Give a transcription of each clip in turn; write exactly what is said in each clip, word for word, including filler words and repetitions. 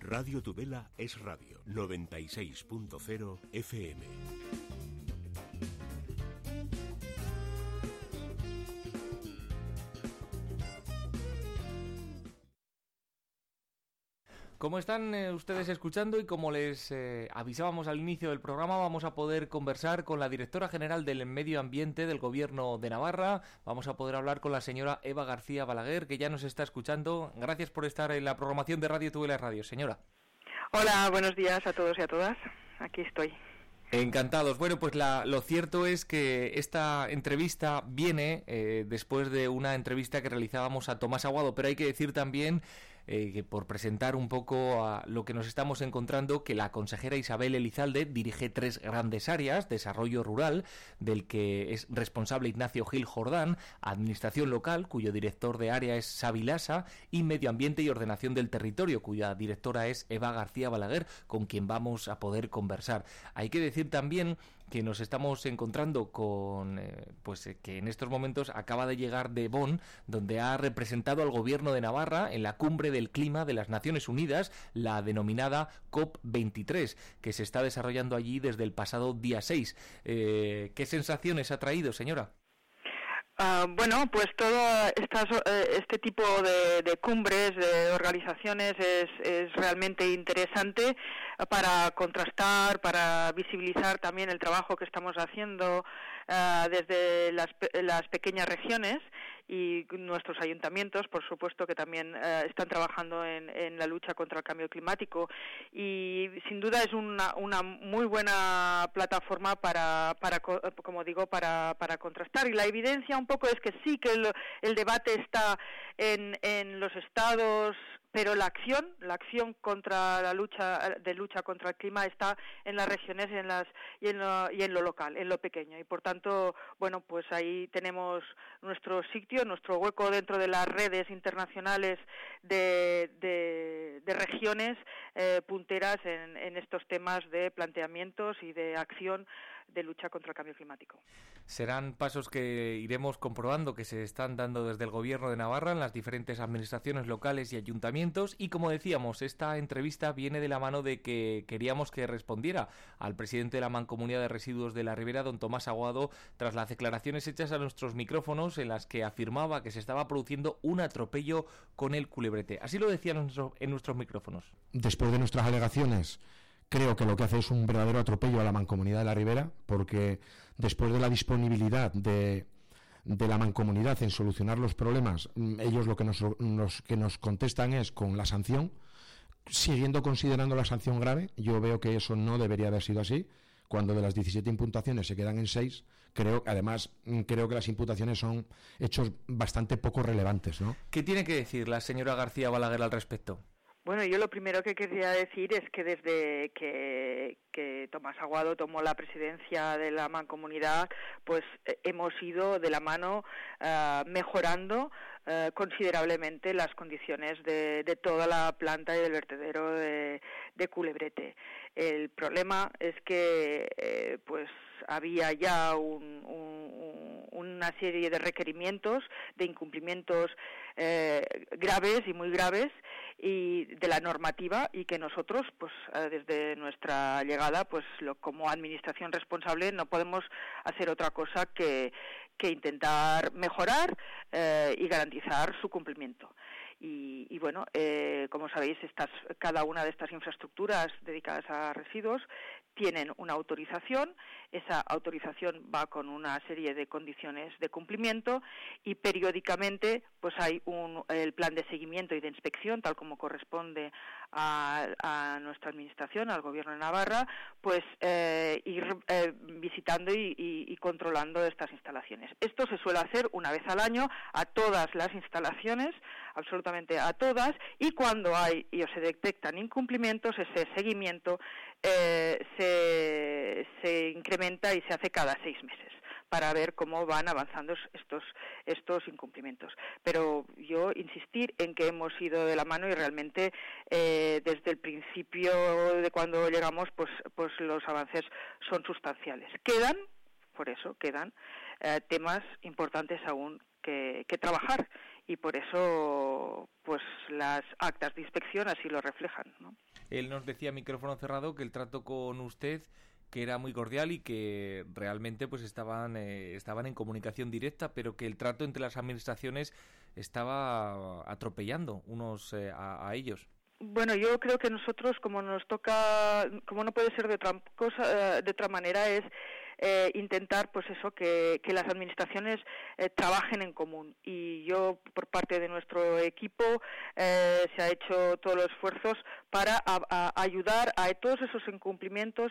Radio Tudela es radio noventa y seis punto cero F M. Como están eh, ustedes escuchando y como les eh, avisábamos al inicio del programa, vamos a poder conversar con la directora general del Medio Ambiente del Gobierno de Navarra. Vamos a poder hablar con la señora Eva García Balaguer, que ya nos está escuchando. Gracias por estar en la programación de Radio Tudela Radio, señora. Hola, buenos días a todos y a todas. Aquí estoy. Encantados. Bueno, pues la, lo cierto es que esta entrevista viene eh, después de una entrevista que realizábamos a Tomás Aguado, pero hay que decir también eh, que por presentar un poco a lo que nos estamos encontrando, que la consejera Isabel Elizalde dirige tres grandes áreas: desarrollo rural, del que es responsable Ignacio Gil Jordán; administración local, cuyo director de área es Xavi Lasa; y medio ambiente y ordenación del territorio, cuya directora es Eva García Balaguer, con quien vamos a poder conversar. Hay que decir también que nos estamos encontrando con, eh, pues eh, que en estos momentos acaba de llegar de Bonn, donde ha representado al Gobierno de Navarra en la Cumbre del Clima de las Naciones Unidas, la denominada COP veintitrés, que se está desarrollando allí desde el pasado día seis. Eh, ¿Qué sensaciones ha traído, señora? Uh, bueno, pues todo estas, eh, este tipo de, de cumbres, de organizaciones es, es realmente interesante para contrastar, para visibilizar también el trabajo que estamos haciendo uh, desde las, las pequeñas regiones, y nuestros ayuntamientos, por supuesto, que también uh, están trabajando en, en la lucha contra el cambio climático, y sin duda es una, una muy buena plataforma para, para como digo, para, para contrastar. Y la evidencia un poco es que sí que el, el debate está en, en los estados, pero la acción, la acción contra la lucha de lucha contra el clima está en las regiones y en las y en lo, y en lo local, en lo pequeño, y por tanto, bueno, pues ahí tenemos nuestro sitio, nuestro hueco dentro de las redes internacionales de, de, de regiones eh, punteras en, en estos temas de planteamientos y de acción de lucha contra el cambio climático. Serán pasos que iremos comprobando que se están dando desde el Gobierno de Navarra en las diferentes administraciones locales y ayuntamientos, y como decíamos, esta entrevista viene de la mano de que queríamos que respondiera al presidente de la Mancomunidad de Residuos de la Ribera, don Tomás Aguado, tras las declaraciones hechas a nuestros micrófonos en las que afirmaba que se estaba produciendo un atropello con el culebrete. Así lo decían en, nuestro, en nuestros micrófonos. Después de nuestras alegaciones, creo que lo que hace es un verdadero atropello a la Mancomunidad de la Ribera, porque después de la disponibilidad de, de la Mancomunidad en solucionar los problemas, ellos lo que nos, nos, que nos contestan es con la sanción, siguiendo considerando la sanción grave. Yo veo que eso no debería haber sido así. Cuando de las diecisiete imputaciones se quedan en seis, creo, además, creo que las imputaciones son hechos bastante poco relevantes, ¿no? ¿Qué tiene que decir la señora García Balaguer al respecto? Bueno, yo lo primero que quería decir es que desde que, que Tomás Aguado tomó la presidencia de la Mancomunidad, pues eh, hemos ido de la mano uh, mejorando uh, considerablemente las condiciones de, de toda la planta y del vertedero de, de Culebrete. El problema es que eh, pues había ya un, un, una serie de requerimientos, de incumplimientos eh, graves y muy graves, y de la normativa, y que nosotros, pues desde nuestra llegada, pues lo, como administración responsable, no podemos hacer otra cosa que, que intentar mejorar eh, y garantizar su cumplimiento. Y, y bueno, eh, como sabéis, estas, cada una de estas infraestructuras dedicadas a residuos tienen una autorización. Esa autorización va con una serie de condiciones de cumplimiento, y periódicamente pues hay un el plan de seguimiento y de inspección, tal como corresponde a, a nuestra administración, al Gobierno de Navarra, pues eh, ir eh, visitando y, y, y controlando estas instalaciones. Esto se suele hacer una vez al año a todas las instalaciones, absolutamente a todas, y cuando hay y o se detectan incumplimientos, ese seguimiento eh, se, se incrementa y se hace cada seis meses para ver cómo van avanzando estos estos incumplimientos. Pero yo insistir en que hemos ido de la mano, y realmente eh, desde el principio de cuando llegamos, pues pues los avances son sustanciales. Quedan, por eso quedan eh, temas importantes aún que, que trabajar, y por eso pues las actas de inspección así lo reflejan, ¿no? Él nos decía a micrófono cerrado que el trato con usted que era muy cordial y que realmente pues estaban eh, estaban en comunicación directa, pero que el trato entre las administraciones estaba atropellando unos eh, a, a ellos. Bueno, yo creo que nosotros, como nos toca, como no puede ser de otra cosa, de otra manera, es eh, intentar, pues eso, que, que las administraciones eh, trabajen en común. Y yo, por parte de nuestro equipo, eh, se ha hecho todos los esfuerzos para a, a ayudar a todos esos incumplimientos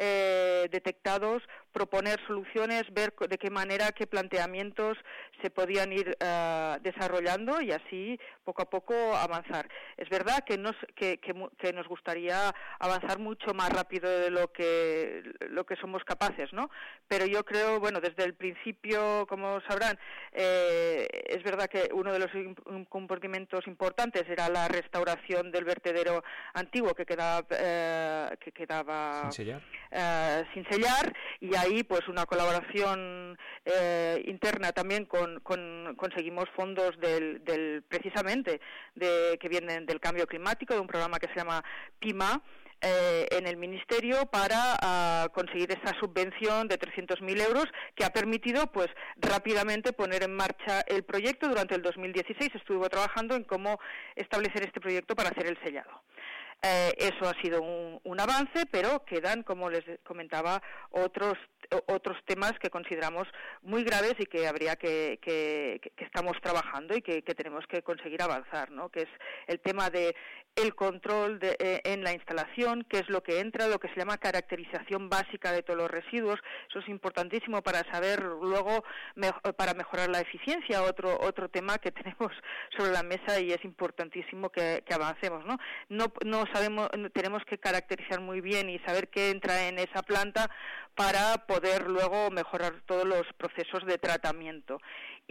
eh, detectados, proponer soluciones, ver de qué manera, qué planteamientos se podían ir uh, desarrollando y así poco a poco avanzar. Es verdad que nos, que, que, que nos gustaría avanzar mucho más rápido de lo que lo que somos capaces, ¿no? Pero yo creo, bueno, desde el principio, como sabrán, eh, es verdad que uno de los incumplimientos importantes era la restauración del vertedero antiguo que quedaba eh, que quedaba sin sellar. Eh, sin sellar y ahí pues una colaboración eh, interna también con, con conseguimos fondos del, del precisamente de que vienen del cambio climático, de un programa que se llama PIMA eh, en el ministerio para uh, conseguir esa subvención de trescientos mil euros que ha permitido pues rápidamente poner en marcha el proyecto. Durante el dos mil dieciséis estuvo trabajando en cómo establecer este proyecto para hacer el sellado. Eh, eso ha sido un, un avance, pero quedan, como les comentaba, otros otros temas que consideramos muy graves y que habría que, que, que estamos trabajando y que, que tenemos que conseguir avanzar, ¿no? Que es el tema de el control de, eh, en la instalación, qué es lo que entra, lo que se llama caracterización básica de todos los residuos. Eso es importantísimo para saber luego, me, para mejorar la eficiencia, otro otro tema que tenemos sobre la mesa y es importantísimo que, que avancemos, ¿no? No, no sabemos, tenemos que caracterizar muy bien y saber qué entra en esa planta para poder luego mejorar todos los procesos de tratamiento.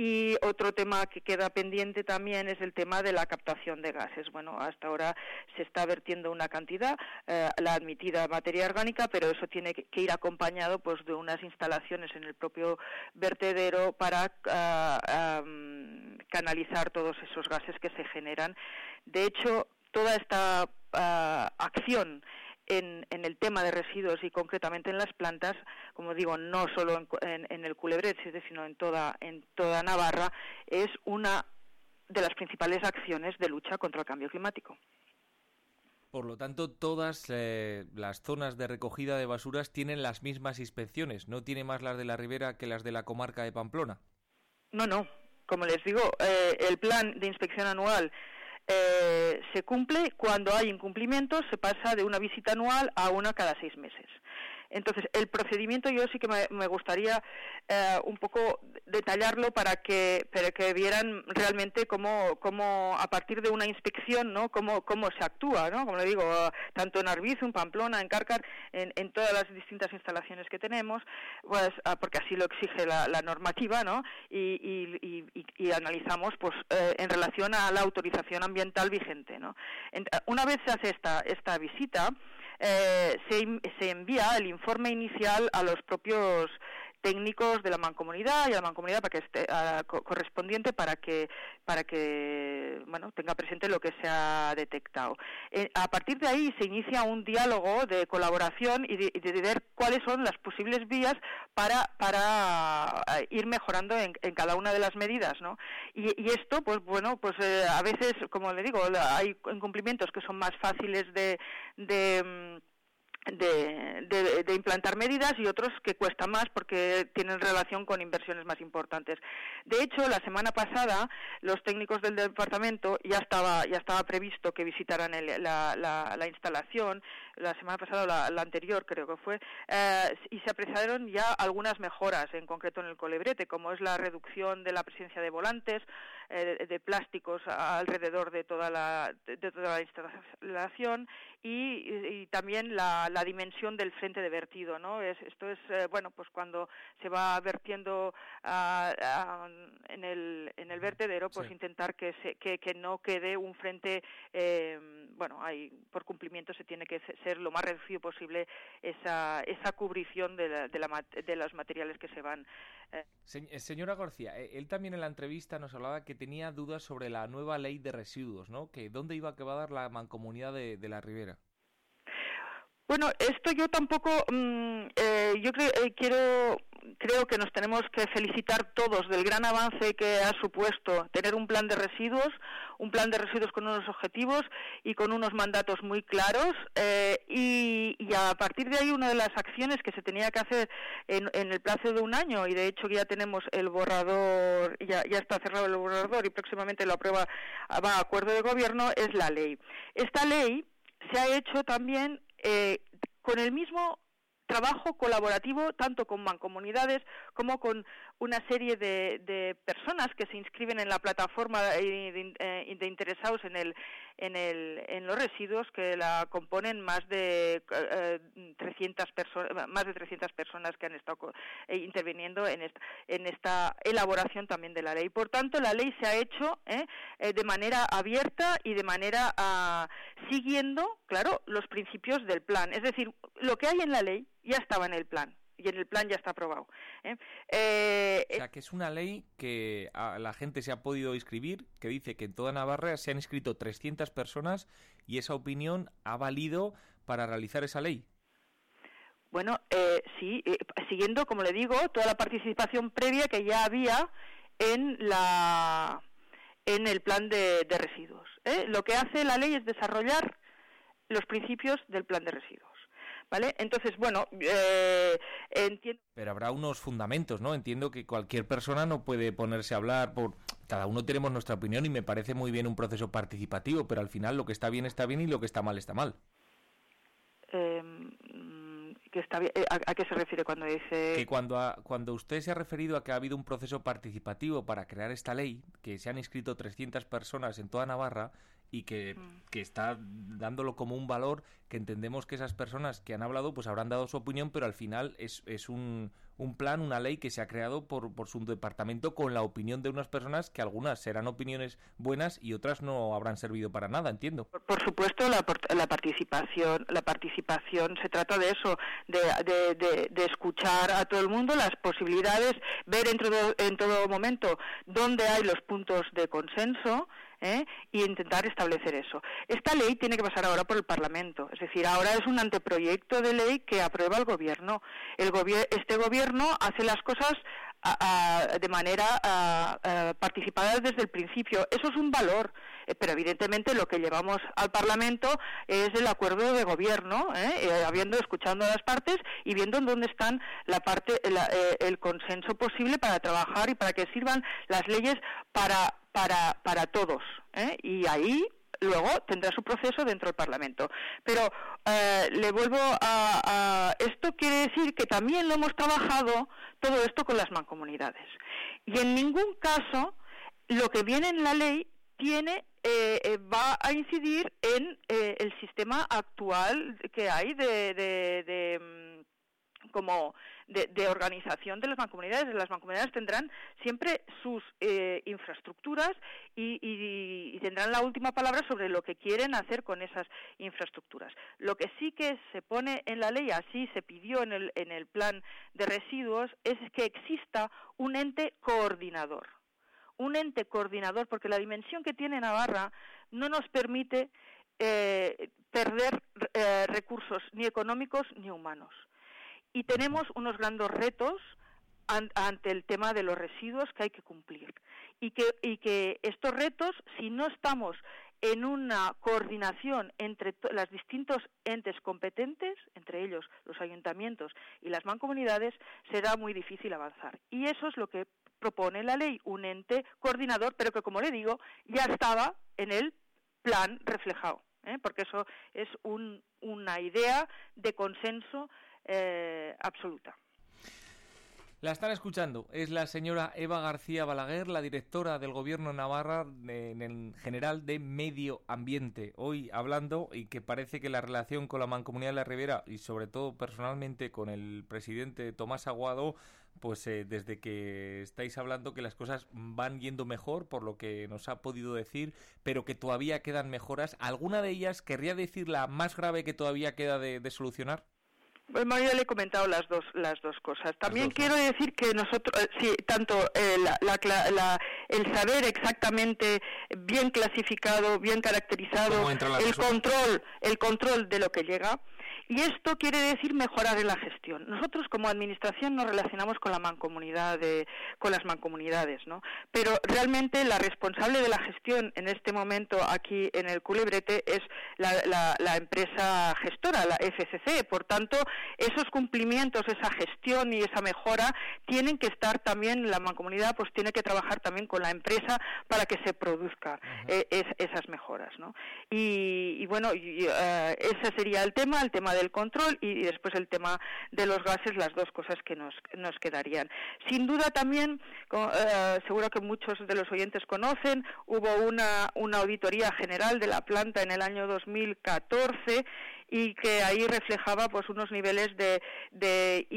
Y otro tema que queda pendiente también es el tema de la captación de gases. Bueno, hasta ahora se está vertiendo una cantidad, eh, la admitida materia orgánica, pero eso tiene que, que ir acompañado pues de unas instalaciones en el propio vertedero para uh, um, canalizar todos esos gases que se generan. De hecho, toda esta uh, acción En, en el tema de residuos y concretamente en las plantas, como digo, no solo en, en, en el Culebret, sino en toda, en toda Navarra, es una de las principales acciones de lucha contra el cambio climático. Por lo tanto, todas eh, las zonas de recogida de basuras tienen las mismas inspecciones, no tiene más las de la Ribera que las de la comarca de Pamplona. No, no. Como les digo, eh, el plan de inspección anual Eh, se cumple. Cuando hay incumplimientos se pasa de una visita anual a una cada seis meses. Entonces, el procedimiento yo sí que me, me gustaría eh, un poco detallarlo para que para que vieran realmente cómo, cómo a partir de una inspección, ¿no? Cómo, cómo se actúa, ¿no? Como le digo, tanto en Arbizu, en Pamplona, en Cárcar, en, en todas las distintas instalaciones que tenemos, pues porque así lo exige la, la normativa, ¿no? Y, y, y, y analizamos pues eh, en relación a la autorización ambiental vigente, ¿no? En, una vez se hace esta, esta visita, Eh, se, se envía el informe inicial a los propios técnicos de la mancomunidad y a la mancomunidad para que esté a, co, correspondiente para que para que bueno tenga presente lo que se ha detectado. Eh, a partir de ahí se inicia un diálogo de colaboración y de, de ver cuáles son las posibles vías para para ir mejorando en, en cada una de las medidas, ¿no? Y, y esto, pues bueno, pues eh, a veces, como le digo, hay incumplimientos que son más fáciles de, de De, de, de implantar medidas y otros que cuesta más porque tienen relación con inversiones más importantes. De hecho, la semana pasada los técnicos del departamento ya estaba ya estaba previsto que visitaran el, la, la, la instalación, la semana pasada o la, la anterior creo que fue, eh, y se apreciaron ya algunas mejoras, en concreto en el Colebrete, como es la reducción de la presencia de volantes, eh, de, de plásticos alrededor de toda la, de, de toda la instalación y, y, y también la, la dimensión del frente de vertido, ¿no? Es, esto es, eh, bueno, pues cuando se va vertiendo uh, uh, en el en el vertedero, pues sí, intentar que, se, que que no quede un frente, eh, bueno, hay por cumplimiento se tiene que se ser lo más reducido posible esa esa cubrición de, la, de, la, de los materiales que se van. Eh. Se, señora García, él también en la entrevista nos hablaba que tenía dudas sobre la nueva ley de residuos, ¿no? Que dónde iba a quedar la mancomunidad de, de la Ribera. Bueno, esto yo tampoco, mmm, eh, yo creo, eh, quiero, creo que nos tenemos que felicitar todos del gran avance que ha supuesto tener un plan de residuos, un plan de residuos con unos objetivos y con unos mandatos muy claros, eh, y, y a partir de ahí una de las acciones que se tenía que hacer en, en el plazo de un año, y de hecho ya tenemos el borrador, ya, ya está cerrado el borrador y próximamente lo aprueba, va a acuerdo de gobierno, es la ley. Esta ley se ha hecho también Eh, con el mismo trabajo colaborativo tanto con mancomunidades como con una serie de, de personas que se inscriben en la plataforma de, de, de interesados en el en el en los residuos, que la componen más de eh, trescientas personas, más de trescientas personas que han estado eh, interviniendo en esta en esta elaboración también de la ley. Por tanto, la ley se ha hecho eh, eh, de manera abierta y de manera uh, siguiendo, claro, los principios del plan. Es decir, lo que hay en la ley ya estaba en el plan, y en el plan ya está aprobado. ¿eh? Eh, o sea, que es una ley que a la gente se ha podido inscribir, que dice que en toda Navarra se han inscrito trescientas personas y esa opinión ha valido para realizar esa ley. Bueno, eh, sí, eh, siguiendo, como le digo, toda la participación previa que ya había en la en el plan de, de residuos. ¿eh? Lo que hace la ley es desarrollar los principios del plan de residuos. ¿Vale? Entonces, bueno, eh, entiendo... Pero habrá unos fundamentos, ¿no? Entiendo que cualquier persona no puede ponerse a hablar por... Cada uno tenemos nuestra opinión y me parece muy bien un proceso participativo, pero al final lo que está bien está bien y lo que está mal está mal. Eh, que está bien, ¿a, ¿A qué se refiere cuando dice...? Que cuando, ha, cuando usted se ha referido a que ha habido un proceso participativo para crear esta ley, que se han inscrito trescientas personas en toda Navarra y que, mm. que está dándolo como un valor, que entendemos que esas personas que han hablado pues habrán dado su opinión, pero al final es, es un, un plan, una ley que se ha creado por, por su departamento con la opinión de unas personas que algunas serán opiniones buenas y otras no habrán servido para nada, entiendo. Por, por supuesto, la, la participación la participación se trata de eso, de, de, de, de escuchar a todo el mundo, las posibilidades, ver en todo, en todo momento dónde hay los puntos de consenso, ¿eh? y intentar establecer eso. Esta ley tiene que pasar ahora por el Parlamento, es decir, ahora es un anteproyecto de ley que aprueba el Gobierno. El gobier- este Gobierno hace las cosas a, a, de manera a, a, participada desde el principio. Eso es un valor, eh, pero evidentemente lo que llevamos al Parlamento es el acuerdo de Gobierno, ¿eh? Eh, habiendo escuchando a las partes y viendo en dónde están la parte, la, eh, el consenso posible para trabajar y para que sirvan las leyes para para para todos, ¿eh? Y ahí luego tendrá su proceso dentro del Parlamento. Pero eh, le vuelvo a, a... Esto quiere decir que también lo hemos trabajado todo esto con las mancomunidades. Y en ningún caso lo que viene en la ley tiene eh, eh, va a incidir en eh, el sistema actual que hay de... de, de como de, de organización de las mancomunidades. Las mancomunidades tendrán siempre sus eh, infraestructuras y, y, y tendrán la última palabra sobre lo que quieren hacer con esas infraestructuras. Lo que sí que se pone en la ley, así se pidió en el, en el plan de residuos, es que exista un ente coordinador. Un ente coordinador, porque la dimensión que tiene Navarra no nos permite eh, perder eh, recursos ni económicos ni humanos. Y tenemos unos grandes retos an, ante el tema de los residuos que hay que cumplir. Y que, y que estos retos, si no estamos en una coordinación entre to- los distintos entes competentes, entre ellos los ayuntamientos y las mancomunidades, será muy difícil avanzar. Y eso es lo que propone la ley, un ente coordinador, pero que, como le digo, ya estaba en el plan reflejado, ¿eh? Porque eso es un, una idea de consenso Eh, absoluta. La están escuchando, es la señora Eva García Balaguer, la directora del Gobierno de Navarra de, en general de Medio Ambiente. Hoy hablando, y que parece que la relación con la Mancomunidad de la Ribera, y sobre todo personalmente con el presidente Tomás Aguado, pues eh, desde que estáis hablando que las cosas van yendo mejor, por lo que nos ha podido decir, pero que todavía quedan mejoras. ¿Alguna de ellas querría decir la más grave que todavía queda de, de solucionar? Bueno, ya le he comentado las dos las dos cosas. También dos, quiero ¿no? decir que nosotros, eh, sí, tanto eh, la, la, la, el saber exactamente bien clasificado, bien caracterizado, el control, el control de lo que llega. Y esto quiere decir mejorar en la gestión. Nosotros como administración nos relacionamos con la mancomunidad, de, con las mancomunidades, ¿no? Pero realmente la responsable de la gestión en este momento aquí en el Culebrete es la, la, la empresa gestora, la F C C. Por tanto, esos cumplimientos, esa gestión y esa mejora tienen que estar también, la mancomunidad pues tiene que trabajar también con la empresa para que se produzca uh-huh. eh, es, esas mejoras, ¿no? Y, y bueno, y, uh, ese sería el tema, el tema del control y después el tema de los gases, las dos cosas que nos, nos quedarían. Sin duda también, uh, seguro que muchos de los oyentes conocen, hubo una, una auditoría general de la planta en el año dos mil catorce y que ahí reflejaba pues unos niveles de, de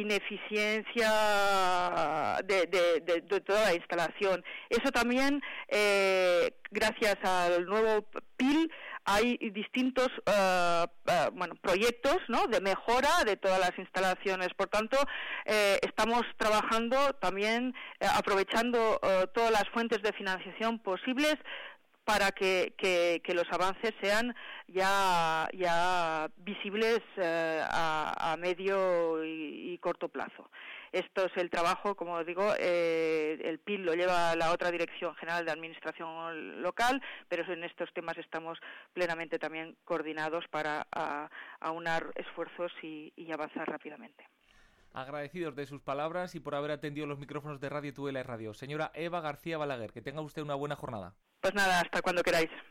ineficiencia de, de, de, de toda la instalación. Eso también, eh, gracias al nuevo P I L, hay distintos uh, uh, bueno, proyectos, ¿no?, de mejora de todas las instalaciones. Por tanto, eh, estamos trabajando también, eh, aprovechando uh, todas las fuentes de financiación posibles para que, que, que los avances sean ya, ya visibles eh, a, a medio y, y corto plazo. Esto es el trabajo, como digo, eh, el P I L lo lleva la otra Dirección General de Administración Local, pero en estos temas estamos plenamente también coordinados para a, aunar esfuerzos y, y avanzar rápidamente. Agradecidos de sus palabras y por haber atendido los micrófonos de Radio Tudela y Radio. Señora Eva García Balaguer, que tenga usted una buena jornada. Pues nada, hasta cuando queráis.